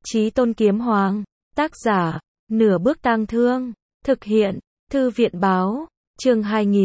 Chí Tôn Kiếm Hoàng. Tác giả, Nửa Bước Tang Thương. Thực hiện, Thư viện báo. Chương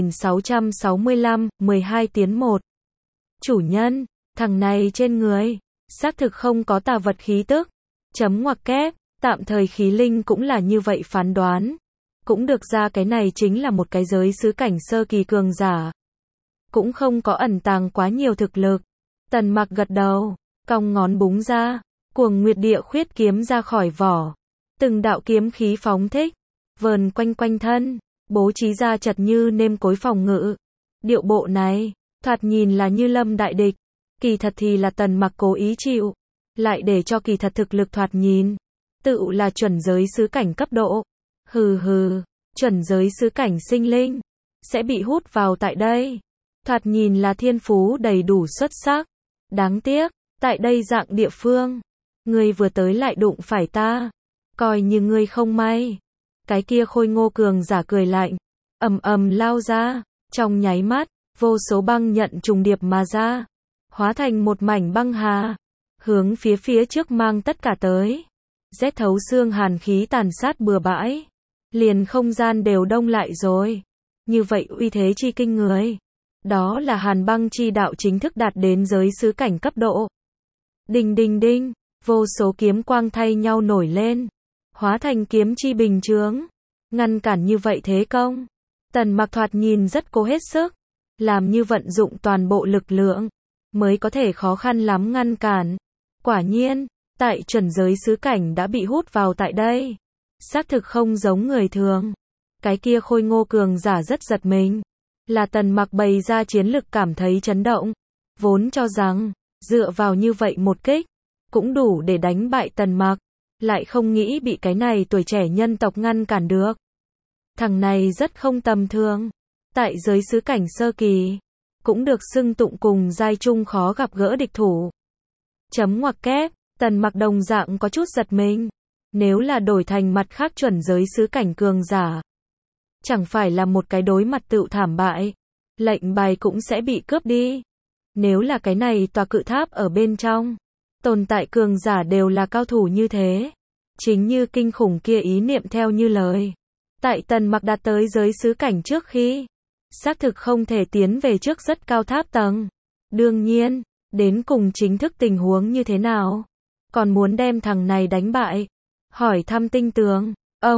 2665, 12 tiến 1. Chủ nhân, thằng này trên người, xác thực không có tà vật khí tức. Chấm ngoặc kép, tạm thời khí linh cũng là như vậy phán đoán. Cũng được ra cái này chính là một cái giới xứ cảnh sơ kỳ cường giả. Cũng không có ẩn tàng quá nhiều thực lực. Tần Mặc gật đầu, cong ngón búng ra, Cuồng Nguyệt Địa Khuyết kiếm ra khỏi vỏ. Từng đạo kiếm khí phóng thích, vờn quanh quanh thân, bố trí ra chật như nêm cối phòng ngự. Điệu bộ này, thoạt nhìn là như lâm đại địch, kỳ thật thì là Tần Mặc cố ý chịu, lại để cho kỳ thật thực lực thoạt nhìn, tự là chuẩn giới xứ cảnh cấp độ. Hừ hừ, chuẩn giới xứ cảnh sinh linh, sẽ bị hút vào tại đây. Thoạt nhìn là thiên phú đầy đủ xuất sắc. Đáng tiếc, tại đây dạng địa phương, ngươi vừa tới lại đụng phải ta. Coi như ngươi không may. Cái kia khôi ngô cường giả cười lạnh, ầm ầm lao ra, trong nháy mắt, vô số băng nhận trùng điệp mà ra, hóa thành một mảnh băng hà, hướng phía trước mang tất cả tới. Rét thấu xương hàn khí tàn sát bừa bãi, liền không gian đều đông lại rồi. Như vậy uy thế chi kinh người, đó là hàn băng chi đạo chính thức đạt đến giới xứ cảnh cấp độ. Đinh đinh đinh, vô số kiếm quang thay nhau nổi lên, hóa thành kiếm chi bình chướng, ngăn cản như vậy thế công. Tần Mặc thoạt nhìn rất cố hết sức, làm như vận dụng toàn bộ lực lượng, mới có thể khó khăn lắm ngăn cản. Quả nhiên, tại chuẩn giới xứ cảnh đã bị hút vào tại đây. Xác thực không giống người thường. Cái kia khôi ngô cường giả rất giật mình. Là Tần Mặc bày ra chiến lực cảm thấy chấn động. Vốn cho rằng, dựa vào như vậy một kích, cũng đủ để đánh bại Tần Mặc. Lại không nghĩ bị cái này tuổi trẻ nhân tộc ngăn cản được. Thằng này rất không tầm thường. Tại giới xứ cảnh sơ kỳ, cũng được xưng tụng cùng giai trung khó gặp gỡ địch thủ. Chấm ngoặc kép, Tần Mặc đồng dạng có chút giật mình. Nếu là đổi thành mặt khác chuẩn giới xứ cảnh cường giả, chẳng phải là một cái đối mặt tựu thảm bại, lệnh bài cũng sẽ bị cướp đi. Nếu là cái này tòa cự tháp ở bên trong, tồn tại cường giả đều là cao thủ như thế. Chính như kinh khủng kia ý niệm theo như lời. Tại Tần Mặc đạt tới giới xứ cảnh trước khi, xác thực không thể tiến về trước rất cao tháp tầng. Đương nhiên, đến cùng chính thức tình huống như thế nào, còn muốn đem thằng này đánh bại, hỏi thăm tinh tường.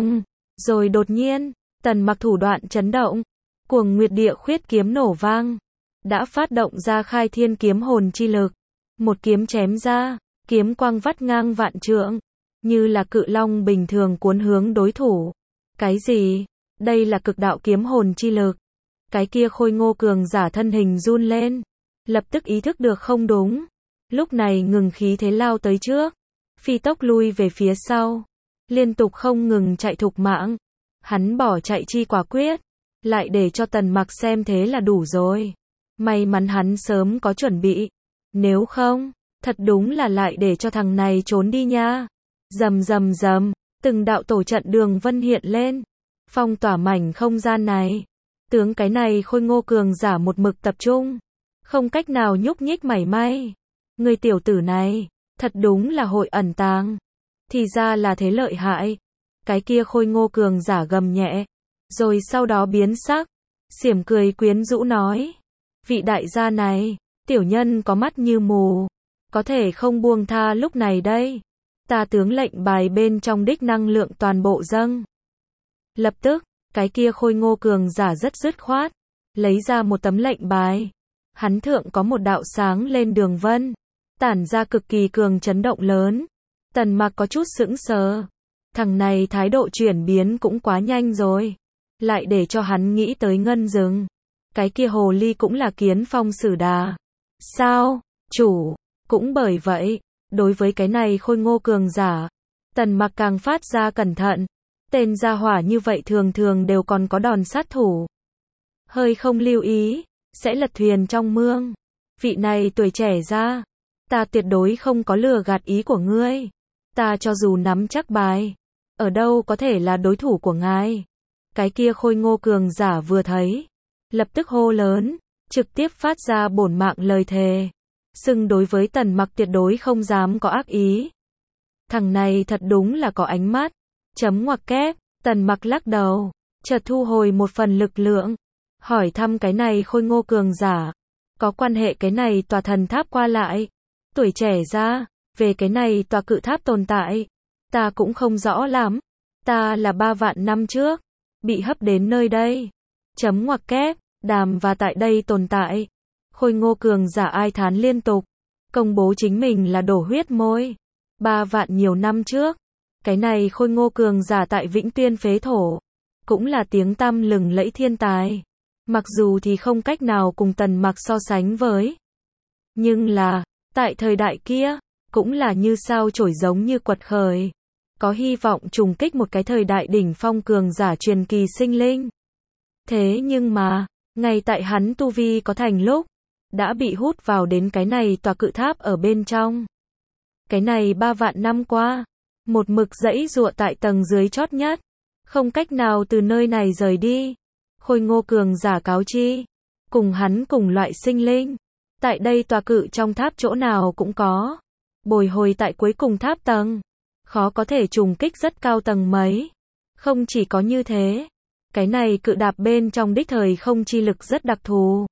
Rồi đột nhiên, Tần Mặc thủ đoạn chấn động, Cuồng Nguyệt Địa Khuyết kiếm nổ vang, đã phát động ra khai thiên kiếm hồn chi lực. Một kiếm chém ra, kiếm quang vắt ngang vạn trượng, như là cự long bình thường cuốn hướng đối thủ. Cái gì? Đây là cực đạo kiếm hồn chi lực. Cái kia khôi ngô cường giả thân hình run lên, lập tức ý thức được không đúng. Lúc này ngừng khí thế lao tới trước, phi tốc lui về phía sau, liên tục không ngừng chạy thục mạng. Hắn bỏ chạy chi quả quyết, lại để cho Tần Mặc xem thế là đủ rồi. May mắn hắn sớm có chuẩn bị, nếu không, thật đúng là lại để cho thằng này trốn đi nha. Rầm rầm rầm, từng đạo tổ trận đường vân hiện lên, phong tỏa mảnh không gian này. Tướng cái này khôi ngô cường giả một mực tập trung, không cách nào nhúc nhích mảy may. Người tiểu tử này, thật đúng là hội ẩn tàng. Thì ra là thế lợi hại. Cái kia khôi ngô cường giả gầm nhẹ, rồi sau đó biến sắc, xiểm cười quyến rũ nói. Vị đại gia này, tiểu nhân có mắt như mù, có thể không buông tha lúc này đây. Ta tướng lệnh bài bên trong đích năng lượng toàn bộ dâng. Lập tức, cái kia khôi ngô cường giả rất dứt khoát, lấy ra một tấm lệnh bài. Hắn thượng có một đạo sáng lên đường vân, tản ra cực kỳ cường chấn động lớn. Tần Mặc có chút sững sờ. Thằng này thái độ chuyển biến cũng quá nhanh rồi. Lại để cho hắn nghĩ tới ngân rừng. Cái kia hồ ly cũng là kiến phong sử đà. Sao, chủ? Cũng bởi vậy, đối với cái này khôi ngô cường giả, Tần Mặc càng phát ra cẩn thận. Tên gia hỏa như vậy thường thường đều còn có đòn sát thủ. Hơi không lưu ý, sẽ lật thuyền trong mương. Vị này tuổi trẻ ra, ta tuyệt đối không có lừa gạt ý của ngươi. Ta cho dù nắm chắc bài, ở đâu có thể là đối thủ của ngài. Cái kia khôi ngô cường giả vừa thấy, lập tức hô lớn, trực tiếp phát ra bổn mạng lời thề. Xưng đối với Tần Mặc tuyệt đối không dám có ác ý. thằng này thật đúng là có ánh mắt. Chấm ngoặc kép, Tần Mặc lắc đầu, chợt thu hồi một phần lực lượng, hỏi thăm cái này Khôi Ngô cường giả, có quan hệ cái này tòa thần tháp qua lại. Tuổi trẻ ra, về cái này tòa cự tháp tồn tại, ta cũng không rõ lắm. Ta là 3 vạn năm trước, bị hấp đến nơi đây. Chấm ngoặc kép, đàm và tại đây tồn tại. Khôi Ngô cường giả ai thán liên tục, công bố chính mình là đổ huyết môi. 3 vạn nhiều năm trước, cái này Khôi Ngô cường giả tại Vĩnh Tuyên phế thổ, cũng là tiếng tăm lừng lẫy thiên tài. Mặc dù thì không cách nào cùng Tần Mặc so sánh với, nhưng là, tại thời đại kia, cũng là như sao chổi giống như quật khởi, có hy vọng trùng kích một cái thời đại đỉnh phong cường giả truyền kỳ sinh linh. Thế nhưng mà, ngay tại hắn tu vi có thành lúc, đã bị hút vào đến cái này tòa cự tháp ở bên trong. Cái này 3 vạn năm qua, một mực giãy giụa tại tầng dưới chót nhất, không cách nào từ nơi này rời đi. Khôi Ngô cường giả cáo chi, cùng hắn cùng loại sinh linh, tại đây tòa cự trong tháp chỗ nào cũng có, bồi hồi tại cuối cùng tháp tầng, khó có thể trùng kích rất cao tầng mấy. Không chỉ có như thế, cái này cự đạp bên trong đích thời không chi lực rất đặc thù.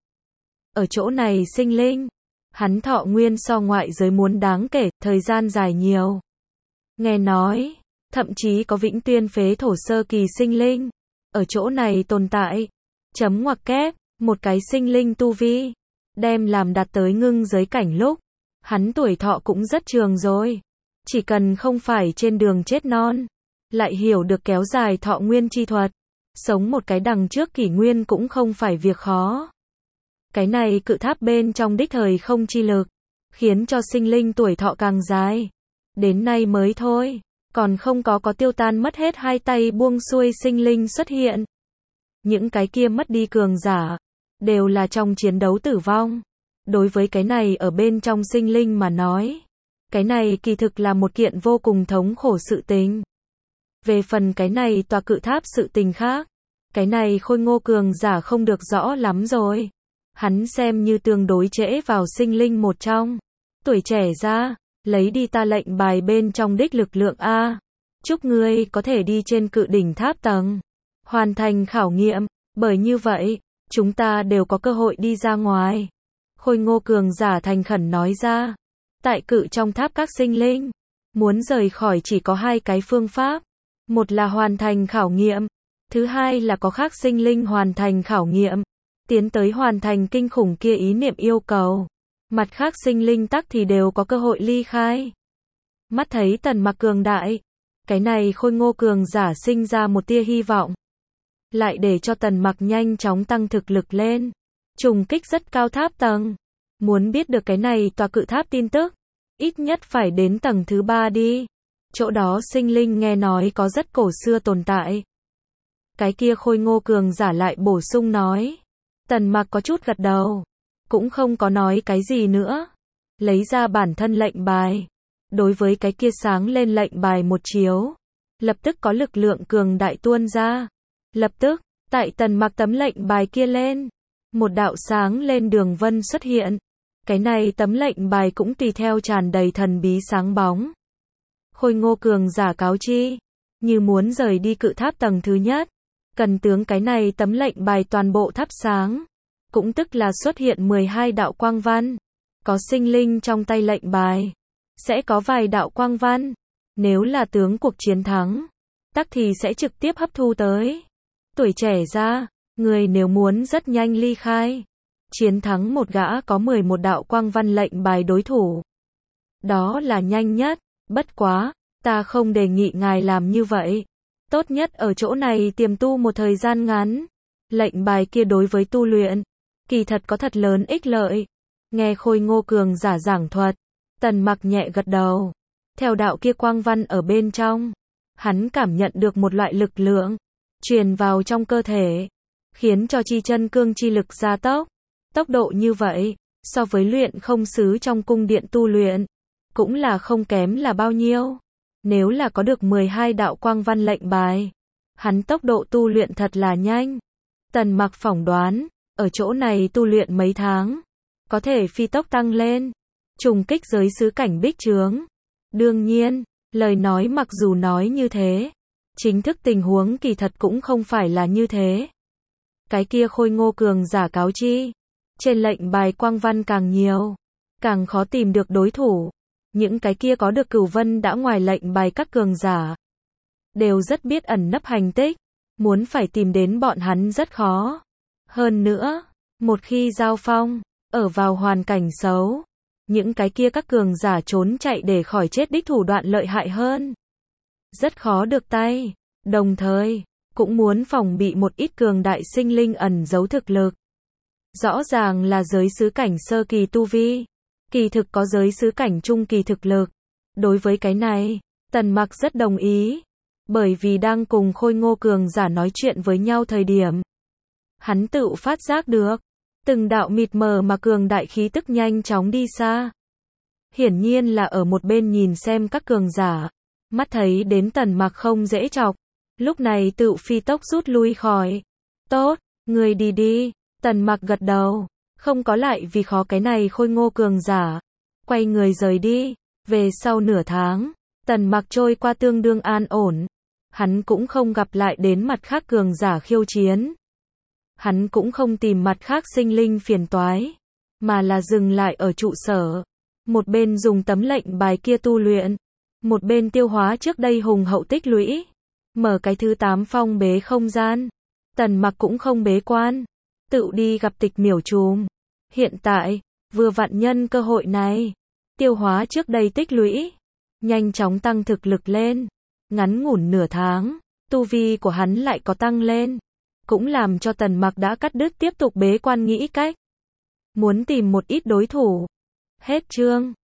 Ở chỗ này sinh linh, hắn thọ nguyên so ngoại giới muốn đáng kể, thời gian dài nhiều. Nghe nói, thậm chí có Vĩnh Tuyên phế thổ sơ kỳ sinh linh, ở chỗ này tồn tại. Chấm ngoặc kép, một cái sinh linh tu vi, đem làm đạt tới ngưng giới cảnh lúc, hắn tuổi thọ cũng rất trường rồi. Chỉ cần không phải trên đường chết non, lại hiểu được kéo dài thọ nguyên chi thuật, sống một cái đằng trước kỷ nguyên cũng không phải việc khó. Cái này cự tháp bên trong đích thời không chi lực, khiến cho sinh linh tuổi thọ càng dài. Đến nay mới thôi, còn không có tiêu tan mất hết hai tay buông xuôi sinh linh xuất hiện. Những cái kia mất đi cường giả, đều là trong chiến đấu tử vong. Đối với cái này ở bên trong sinh linh mà nói, cái này kỳ thực là một kiện vô cùng thống khổ sự tình. Về phần cái này tòa cự tháp sự tình khác, cái này Khôi Ngô cường giả không được rõ lắm rồi. Hắn xem như tương đối trễ vào sinh linh một trong. Tuổi trẻ ra, lấy đi ta lệnh bài bên trong đích lực lượng A. Chúc ngươi có thể đi trên cự đỉnh tháp tầng, hoàn thành khảo nghiệm, bởi như vậy, chúng ta đều có cơ hội đi ra ngoài. Khôi Ngô cường giả thành khẩn nói ra. Tại cự trong tháp các sinh linh, muốn rời khỏi chỉ có hai cái phương pháp. Một là hoàn thành khảo nghiệm, thứ hai là có khác sinh linh hoàn thành khảo nghiệm, tiến tới hoàn thành kinh khủng kia ý niệm yêu cầu. Mặt khác sinh linh tắc thì đều có cơ hội ly khai. Mắt thấy Tần Mặc cường đại, cái này Khôi Ngô cường giả sinh ra một tia hy vọng, lại để cho Tần Mặc nhanh chóng tăng thực lực lên, trùng kích rất cao tháp tầng. Muốn biết được cái này tòa cự tháp tin tức, ít nhất phải đến tầng thứ 3 đi. Chỗ đó sinh linh nghe nói có rất cổ xưa tồn tại. Cái kia Khôi Ngô cường giả lại bổ sung nói. Tần Mặc có chút gật đầu, cũng không có nói cái gì nữa. Lấy ra bản thân lệnh bài, đối với cái kia sáng lên lệnh bài một chiếu, lập tức có lực lượng cường đại tuôn ra. Lập tức, tại Tần Mặc tấm lệnh bài kia lên, một đạo sáng lên đường vân xuất hiện. Cái này tấm lệnh bài cũng tùy theo tràn đầy thần bí sáng bóng. Khôi Ngô cường giả cáo chi, như muốn rời đi cự tháp tầng thứ nhất, cần tướng cái này tấm lệnh bài toàn bộ thắp sáng, cũng tức là xuất hiện 12 đạo quang văn. Có sinh linh trong tay lệnh bài, sẽ có vài đạo quang văn. Nếu là tướng cuộc chiến thắng, tắc thì sẽ trực tiếp hấp thu tới. Tuổi trẻ ra, người nếu muốn rất nhanh ly khai, chiến thắng một gã có 11 đạo quang văn lệnh bài đối thủ, đó là nhanh nhất. Bất quá, ta không đề nghị ngài làm như vậy. Tốt nhất ở chỗ này tiềm tu một thời gian ngắn. Lệnh bài kia đối với tu luyện, kỳ thật có thật lớn ích lợi. Nghe Khôi Ngô cường giả giảng thuật, Tần Mặc nhẹ gật đầu. Theo đạo kia quang văn ở bên trong, hắn cảm nhận được một loại lực lượng truyền vào trong cơ thể, khiến cho chi chân cương chi lực gia tốc. Tốc độ như vậy, so với luyện không sứ trong cung điện tu luyện, cũng là không kém là bao nhiêu. Nếu là có được 12 đạo quang văn lệnh bài, hắn tốc độ tu luyện thật là nhanh. Tần Mặc phỏng đoán, ở chỗ này tu luyện mấy tháng, có thể phi tốc tăng lên, trùng kích giới xứ cảnh bích trướng. Đương nhiên, Lời nói mặc dù nói như thế, chính thức tình huống kỳ thật cũng không phải là như thế. Cái kia Khôi Ngô cường giả cáo chi, trên lệnh bài quang văn càng nhiều, càng khó tìm được đối thủ. Những cái kia có được cửu vân đã ngoài lệnh bài các cường giả, đều rất biết ẩn nấp hành tích, muốn phải tìm đến bọn hắn rất khó. Hơn nữa, một khi giao phong, ở vào hoàn cảnh xấu, những cái kia các cường giả trốn chạy để khỏi chết đích thủ đoạn lợi hại hơn, rất khó được tay, đồng thời, cũng muốn phòng bị một ít cường đại sinh linh ẩn giấu thực lực. Rõ ràng là giới sứ cảnh sơ kỳ tu vi, kỳ thực có giới sứ cảnh trung kỳ thực lực. Đối với cái này, Tần Mặc rất đồng ý, bởi vì đang cùng Khôi Ngô cường giả nói chuyện với nhau thời điểm, hắn tự phát giác được, từng đạo mịt mờ mà cường đại khí tức nhanh chóng đi xa. Hiển nhiên là ở một bên nhìn xem các cường giả, mắt thấy đến Tần Mặc không dễ chọc, lúc này tự phi tốc rút lui khỏi. Tốt, người đi đi. Tần Mặc gật đầu, không có lại vì khó cái này Khôi Ngô cường giả, quay người rời đi. Về sau nửa tháng, Tần Mặc trôi qua tương đương an ổn, hắn cũng không gặp lại đến mặt khác cường giả khiêu chiến. Hắn cũng không tìm mặt khác sinh linh phiền toái, mà là dừng lại ở trụ sở, một bên dùng tấm lệnh bài kia tu luyện, một bên tiêu hóa trước đây hùng hậu tích lũy, mở cái thứ 8 phong bế không gian. Tần Mặc cũng không bế quan, tự đi gặp Tịch Miểu Trùm. Hiện tại, vừa vặn nhân cơ hội này, tiêu hóa trước đây tích lũy, nhanh chóng tăng thực lực lên. Ngắn ngủn nửa tháng, tu vi của hắn lại có tăng lên, cũng làm cho Tần Mặc đã cắt đứt tiếp tục bế quan nghĩ cách, muốn tìm một ít đối thủ. Hết chương.